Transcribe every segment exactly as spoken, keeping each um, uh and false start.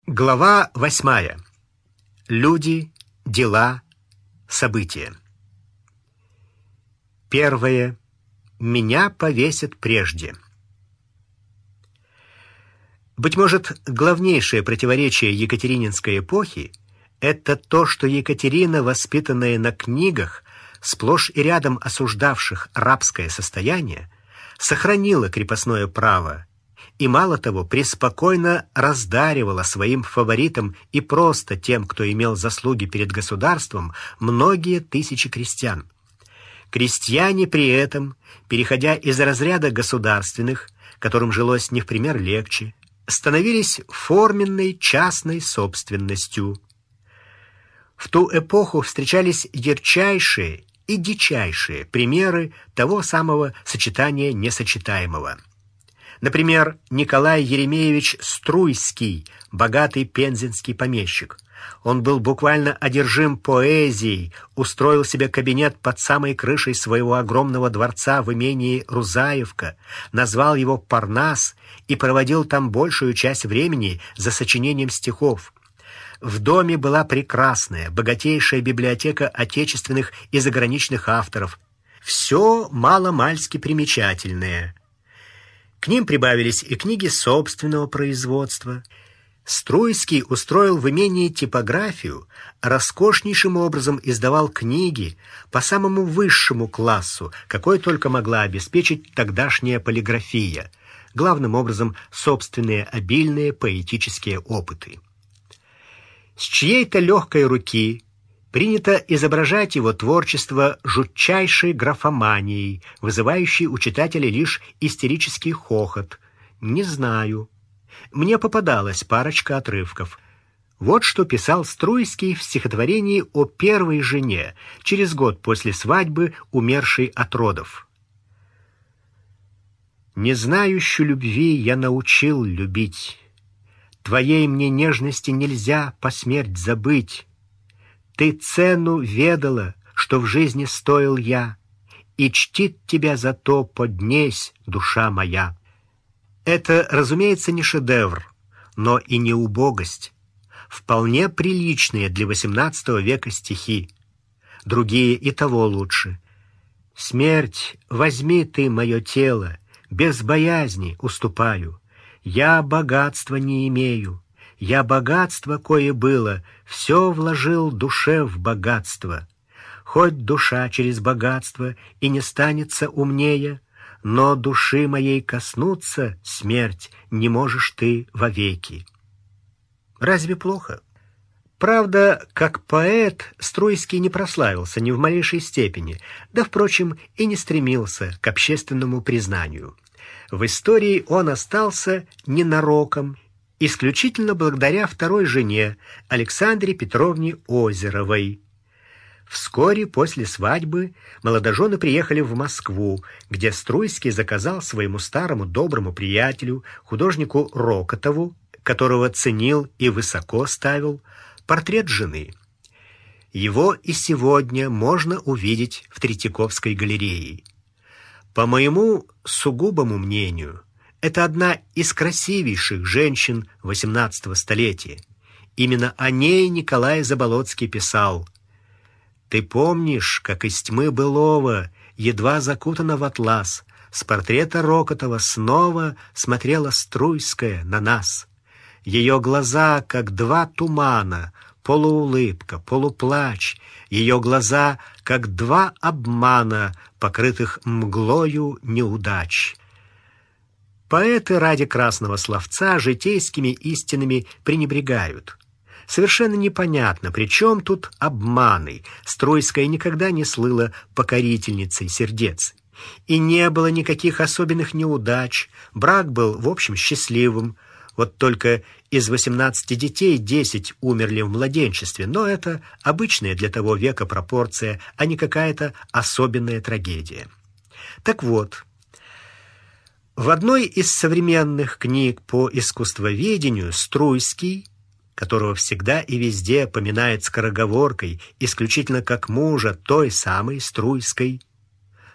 Глава восьмая. Люди, дела, события. Первое. Меня повесят прежде. Быть может, главнейшее противоречие екатерининской эпохи — это то, что Екатерина, воспитанная на книгах, сплошь и рядом осуждавших рабское состояние, сохранила крепостное право и, мало того, преспокойно раздаривала своим фаворитам и просто тем, кто имел заслуги перед государством, многие тысячи крестьян. Крестьяне при этом, переходя из разряда государственных, которым жилось не в пример легче, становились форменной частной собственностью. В ту эпоху встречались ярчайшие и дичайшие примеры того самого сочетания несочетаемого. Например, Николай Еремеевич Струйский, богатый пензенский помещик. Он был буквально одержим поэзией, устроил себе кабинет под самой крышей своего огромного дворца в имении Рузаевка, назвал его Парнас и проводил там большую часть времени за сочинением стихов. В доме была прекрасная, богатейшая библиотека отечественных и заграничных авторов. Все маломальски примечательное. К ним прибавились и книги собственного производства. Струйский устроил в имении типографию, роскошнейшим образом издавал книги по самому высшему классу, какой только могла обеспечить тогдашняя полиграфия, главным образом собственные обильные поэтические опыты. С чьей-то легкой руки принято изображать его творчество жутчайшей графоманией, вызывающей у читателя лишь истерический хохот. Не знаю. Мне попадалась парочка отрывков. Вот что писал Струйский в стихотворении о первой жене, через год после свадьбы, умершей от родов. «Не знающую любви я научил любить. Твоей мне нежности нельзя посмерть забыть. Ты цену ведала, что в жизни стоил я, и чтит тебя за то поднесь, душа моя». Это, разумеется, не шедевр, но и не убогость. Вполне приличные для восемнадцатого века стихи. Другие и того лучше. «Смерть, возьми ты мое тело, без боязни уступаю. Я богатства не имею. Я богатство, кое было, все вложил душе в богатство. Хоть душа через богатство и не станется умнее, но души моей коснуться, смерть, не можешь ты вовеки». Разве плохо? Правда, как поэт Струйский не прославился ни в малейшей степени, да, впрочем, и не стремился к общественному признанию. В истории он остался ненароком, исключительно благодаря второй жене, Александре Петровне Озеровой. Вскоре после свадьбы молодожены приехали в Москву, где Струйский заказал своему старому доброму приятелю, художнику Рокотову, которого ценил и высоко ставил, портрет жены. Его и сегодня можно увидеть в Третьяковской галерее. По моему сугубому мнению, это одна из красивейших женщин восемнадцатого столетия. Именно о ней Николай Заболоцкий писал: «Ты помнишь, как из тьмы былого, едва закутана в атлас, с портрета Рокотова снова смотрела Струйская на нас. Ее глаза, как два тумана, полуулыбка, полуплач, ее глаза, как два обмана, покрытых мглою неудач». Поэты ради красного словца житейскими истинами пренебрегают. Совершенно непонятно, при чем тут обманы. Струйская никогда не слыла покорительницей сердец. И не было никаких особенных неудач. Брак был, в общем, счастливым. Вот только из восемнадцати детей десять умерли в младенчестве, но это обычная для того века пропорция, а не какая-то особенная трагедия. Так вот, в одной из современных книг по искусствоведению Струйский, которого всегда и везде поминает скороговоркой, исключительно как мужа той самой Струйской,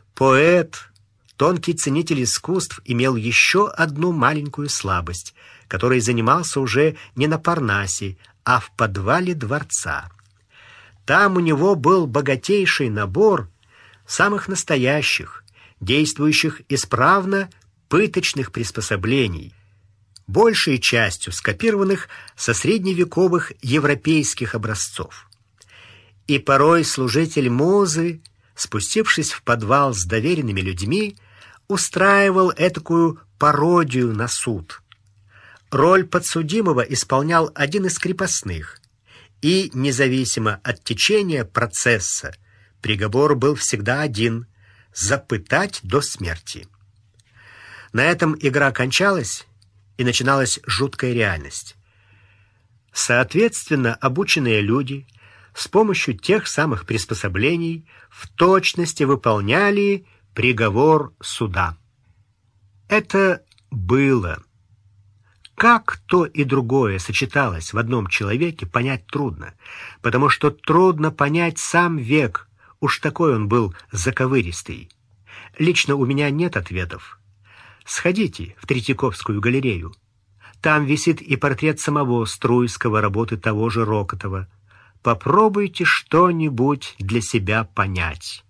поэт, тонкий ценитель искусств, имел еще одну маленькую слабость. который занимался уже не на Парнасе, а в подвале дворца. Там у него был богатейший набор самых настоящих, действующих исправно пыточных приспособлений, большей частью скопированных со средневековых европейских образцов. И порой служитель Музы, спустившись в подвал с доверенными людьми, устраивал этакую пародию на суд. Роль подсудимого исполнял один из крепостных, и, независимо от течения процесса, приговор был всегда один — запытать до смерти. На этом игра кончалась, и начиналась жуткая реальность. Соответственно, обученные люди с помощью тех самых приспособлений в точности выполняли приговор суда. Это было. Как то и другое сочеталось в одном человеке, понять трудно, потому что трудно понять сам век, уж такой он был заковыристый. Лично у меня нет ответов. Сходите в Третьяковскую галерею. Там висит и портрет самого Струйского, работы того же Рокотова. Попробуйте что-нибудь для себя понять.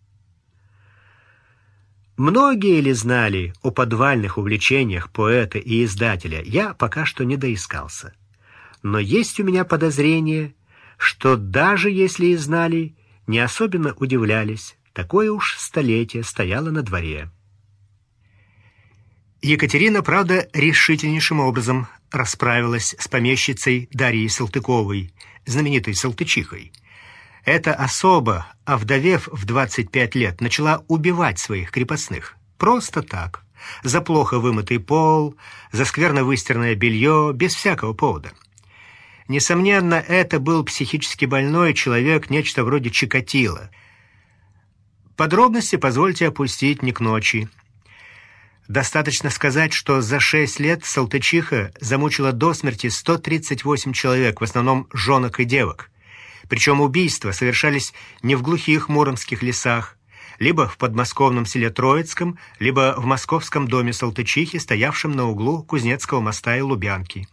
Многие ли знали о подвальных увлечениях поэта и издателя, я пока что не доискался. Но есть у меня подозрение, что даже если и знали, не особенно удивлялись, такое уж столетие стояло на дворе. Екатерина, правда, решительнейшим образом расправилась с помещицей Дарьей Салтыковой, знаменитой Салтычихой. Эта особа, овдовев в двадцать пять лет, начала убивать своих крепостных. Просто так. За плохо вымытый пол, за скверно выстиранное белье, без всякого повода. Несомненно, это был психически больной человек, нечто вроде Чикатило. Подробности позвольте опустить не к ночи. Достаточно сказать, что за шесть лет Салтычиха замучила до смерти сто тридцать восемь человек, в основном жонок и девок. Причем убийства совершались не в глухих муромских лесах, либо в подмосковном селе Троицком, либо в московском доме Салтычихи, стоявшем на углу Кузнецкого моста и Лубянки.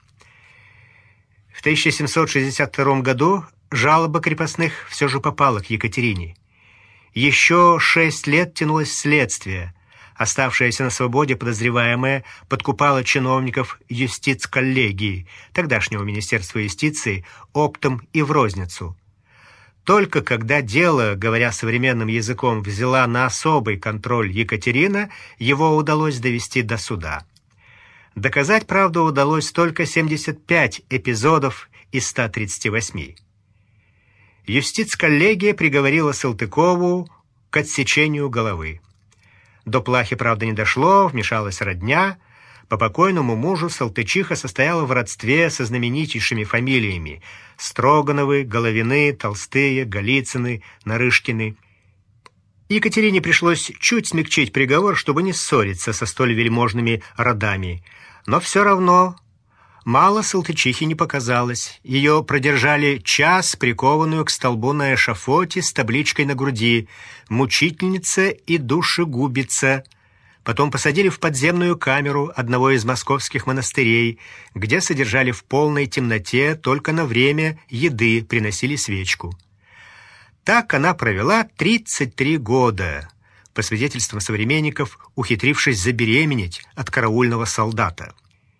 В тысяча семьсот шестьдесят втором году жалоба крепостных все же попала к Екатерине. Еще шесть лет тянулось следствие. Оставшаяся на свободе подозреваемая подкупала чиновников юстиц-коллегии, тогдашнего Министерства юстиции, оптом и в розницу. Только когда дело, говоря современным языком, взяла на особый контроль Екатерина, его удалось довести до суда. Доказать, правда, удалось только семьдесят пять эпизодов из ста тридцати восьми. Юстиц-коллегия приговорила Салтыкову к отсечению головы. До плахи, правда, не дошло, вмешалась родня. По покойному мужу Салтычиха состояла в родстве со знаменитейшими фамилиями Строгановы, Головины, Толстые, Голицыны, Нарышкины. Екатерине пришлось чуть смягчить приговор, чтобы не ссориться со столь вельможными родами. Но все равно мало Салтычихи не показалось. Ее продержали час, прикованную к столбу на эшафоте с табличкой на груди «Мучительница и душегубица». Потом посадили в подземную камеру одного из московских монастырей, где содержали в полной темноте, только на время еды приносили свечку. Так она провела тридцать три года, по свидетельствам современников, ухитрившись забеременеть от караульного солдата.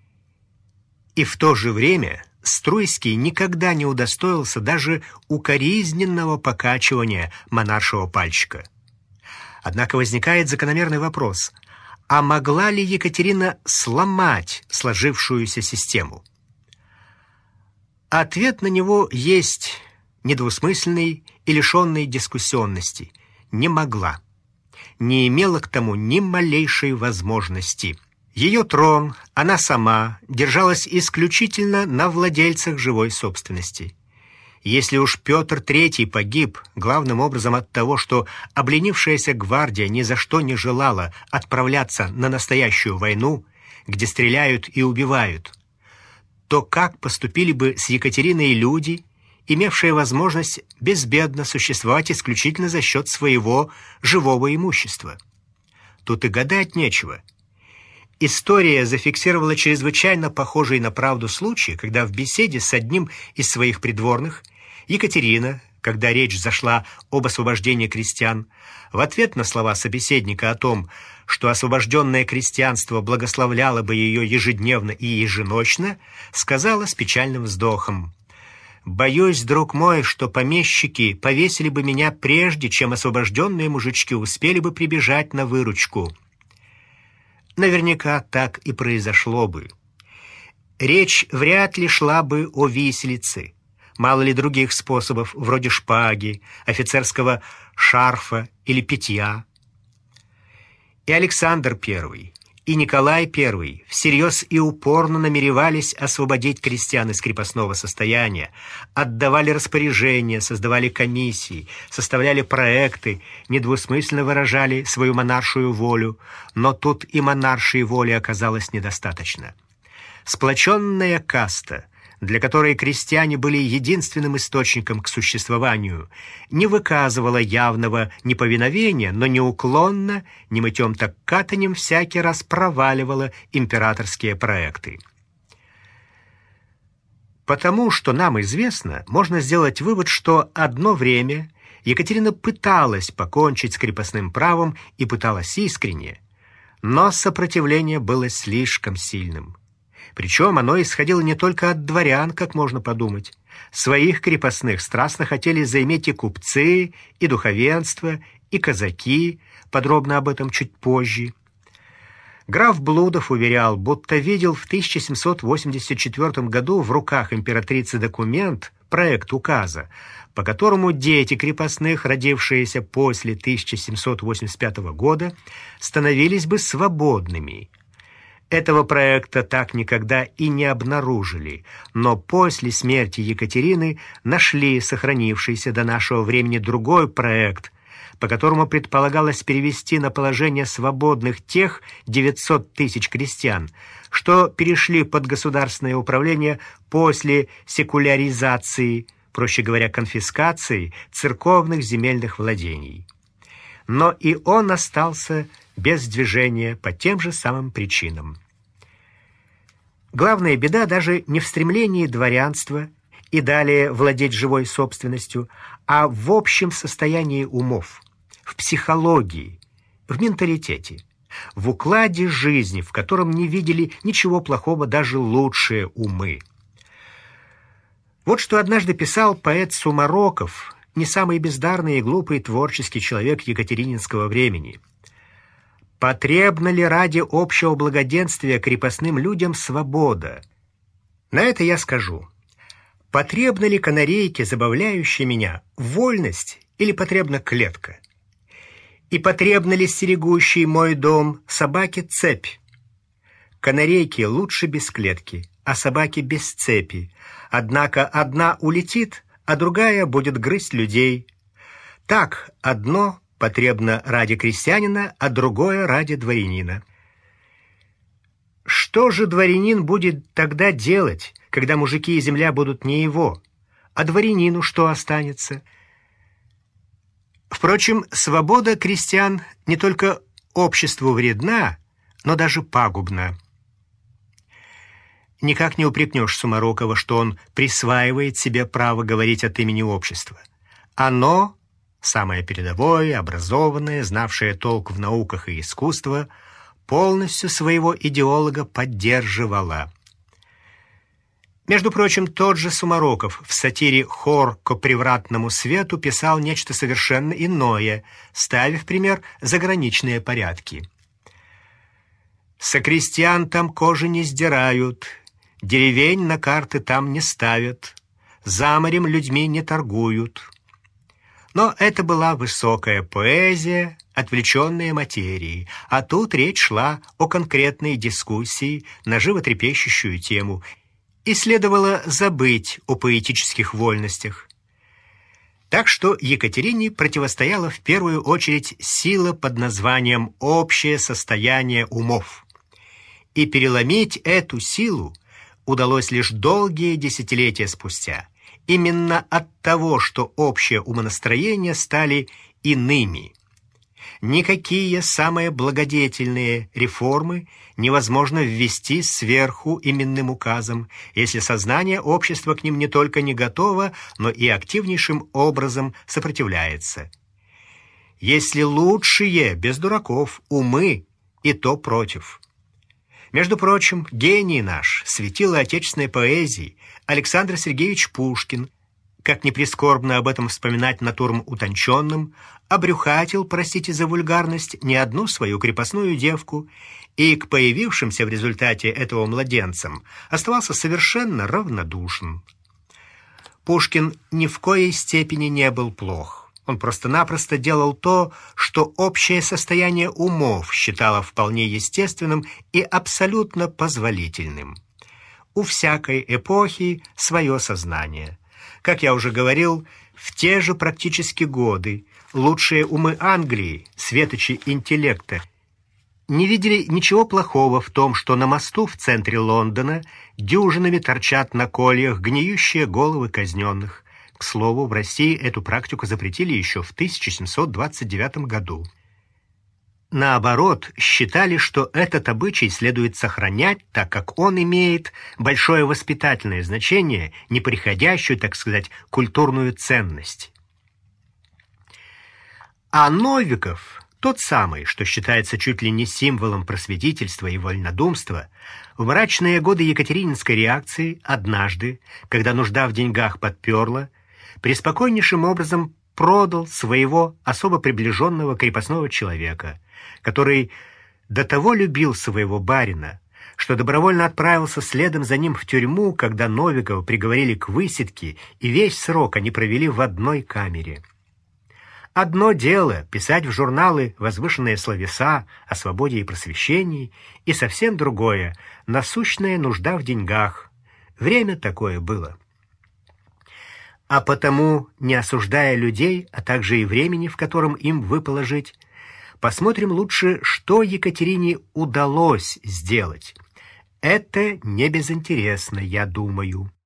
И в то же время Струйский никогда не удостоился даже укоризненного покачивания монаршего пальчика. Однако возникает закономерный вопрос: а могла ли Екатерина сломать сложившуюся систему? Ответ на него есть недвусмысленный и лишенный дискуссионности. Не могла. Не имела к тому ни малейшей возможности. Ее трон, она сама, держалась исключительно на владельцах живой собственности. Если уж Петр Третий погиб главным образом от того, что обленившаяся гвардия ни за что не желала отправляться на настоящую войну, где стреляют и убивают, то как поступили бы с Екатериной люди, имевшие возможность безбедно существовать исключительно за счет своего живого имущества? Тут и гадать нечего. История зафиксировала чрезвычайно похожий на правду случай, когда в беседе с одним из своих придворных Екатерина, когда речь зашла об освобождении крестьян, в ответ на слова собеседника о том, что освобожденное крестьянство благословляло бы ее ежедневно и еженочно, сказала с печальным вздохом: «Боюсь, друг мой, что помещики повесили бы меня прежде, чем освобожденные мужички успели бы прибежать на выручку». Наверняка так и произошло бы. Речь вряд ли шла бы о виселице. Мало ли других способов, вроде шпаги, офицерского шарфа или питья. И Александр Первый, и Николай Первый всерьез и упорно намеревались освободить крестьян из крепостного состояния, отдавали распоряжения, создавали комиссии, составляли проекты, недвусмысленно выражали свою монаршую волю, но тут и монаршей воли оказалось недостаточно. Сплоченная каста, для которой крестьяне были единственным источником к существованию, не выказывала явного неповиновения, но неуклонно, ни мытьем так катанем, всякий раз проваливала императорские проекты. Потому что нам известно, можно сделать вывод, что одно время Екатерина пыталась покончить с крепостным правом и пыталась искренне, но сопротивление было слишком сильным. Причем оно исходило не только от дворян, как можно подумать. Своих крепостных страстно хотели заиметь и купцы, и духовенство, и казаки, подробно об этом чуть позже. Граф Блудов уверял, будто видел в тысяча семьсот восемьдесят четвёртом году в руках императрицы документ, проект указа, по которому дети крепостных, родившиеся после тысяча семьсот восемьдесят пятого года, становились бы свободными. Этого проекта так никогда и не обнаружили, но после смерти Екатерины нашли сохранившийся до нашего времени другой проект, по которому предполагалось перевести на положение свободных тех девятьсот тысяч крестьян, что перешли под государственное управление после секуляризации, проще говоря, конфискации церковных земельных владений. Но и он остался без движения по тем же самым причинам. Главная беда даже не в стремлении дворянства и далее владеть живой собственностью, а в общем состоянии умов, в психологии, в менталитете, в укладе жизни, в котором не видели ничего плохого даже лучшие умы. Вот что однажды писал поэт Сумароков, не самый бездарный и глупый творческий человек екатерининского времени. «Потребна ли ради общего благоденствия крепостным людям свобода?» На это я скажу: потребна ли канарейке, забавляющей меня, вольность или потребна клетка? И потребна ли стерегущей мой дом собаке цепь? Канарейке лучше без клетки, а собаке без цепи. Однако одна улетит, а другая будет грызть людей. Так одно потребно ради крестьянина, а другое ради дворянина. Что же дворянин будет тогда делать, когда мужики и земля будут не его? А дворянину что останется? Впрочем, свобода крестьян не только обществу вредна, но даже пагубна. Никак не упрекнешь Сумарокова, что он присваивает себе право говорить от имени общества. Оно, самое передовое, образованное, знавшее толк в науках и искусстве, полностью своего идеолога поддерживало. Между прочим, тот же Сумароков в сатире «Хор ко превратному свету» писал нечто совершенно иное, ставя в пример заграничные порядки. «Со крестьян там кожи не сдирают, деревень на карты там не ставят, за морем людьми не торгуют». Но это была высокая поэзия, отвлеченная материей, а тут речь шла о конкретной дискуссии на животрепещущую тему, и следовало забыть о поэтических вольностях. Так что Екатерине противостояла в первую очередь сила под названием «общее состояние умов». И переломить эту силу удалось лишь долгие десятилетия спустя, именно от того, что общее умонастроения стали иными. никакие самые благодетельные реформы невозможно ввести сверху именным указом, если сознание общества к ним не только не готово, но и активнейшим образом сопротивляется. Если лучшие, без дураков, умы, и то против. Между прочим, гений наш, светило отечественной поэзии, Александр Сергеевич Пушкин, как ни прискорбно об этом вспоминать натурам утонченным, обрюхатил, простите за вульгарность, не одну свою крепостную девку, и к появившимся в результате этого младенцам оставался совершенно равнодушен. Пушкин ни в коей степени не был плох. Он просто-напросто делал то, что общее состояние умов считало вполне естественным и абсолютно позволительным. У всякой эпохи свое сознание. Как я уже говорил, в те же практически годы лучшие умы Англии, светочи интеллекта, не видели ничего плохого в том, что на мосту в центре Лондона дюжинами торчат на кольях гниющие головы казненных. К слову, в России эту практику запретили еще в тысяча семьсот двадцать девятом году. Наоборот, считали, что этот обычай следует сохранять, так как он имеет большое воспитательное значение, неприходящую, так сказать, культурную ценность. А Новиков, тот самый, что считается чуть ли не символом просветительства и вольнодумства, в мрачные годы екатерининской реакции однажды, когда нужда в деньгах подперла, преспокойнейшим образом продал своего особо приближенного крепостного человека, который до того любил своего барина, что добровольно отправился следом за ним в тюрьму, когда Новикова приговорили к высидке, и весь срок они провели в одной камере. Одно дело писать в журналы возвышенные словеса о свободе и просвещении, и совсем другое — насущная нужда в деньгах. Время такое было. А потому, не осуждая людей, а также и времени, в котором им выпало жить, посмотрим лучше, что Екатерине удалось сделать. Это не безинтересно, я думаю.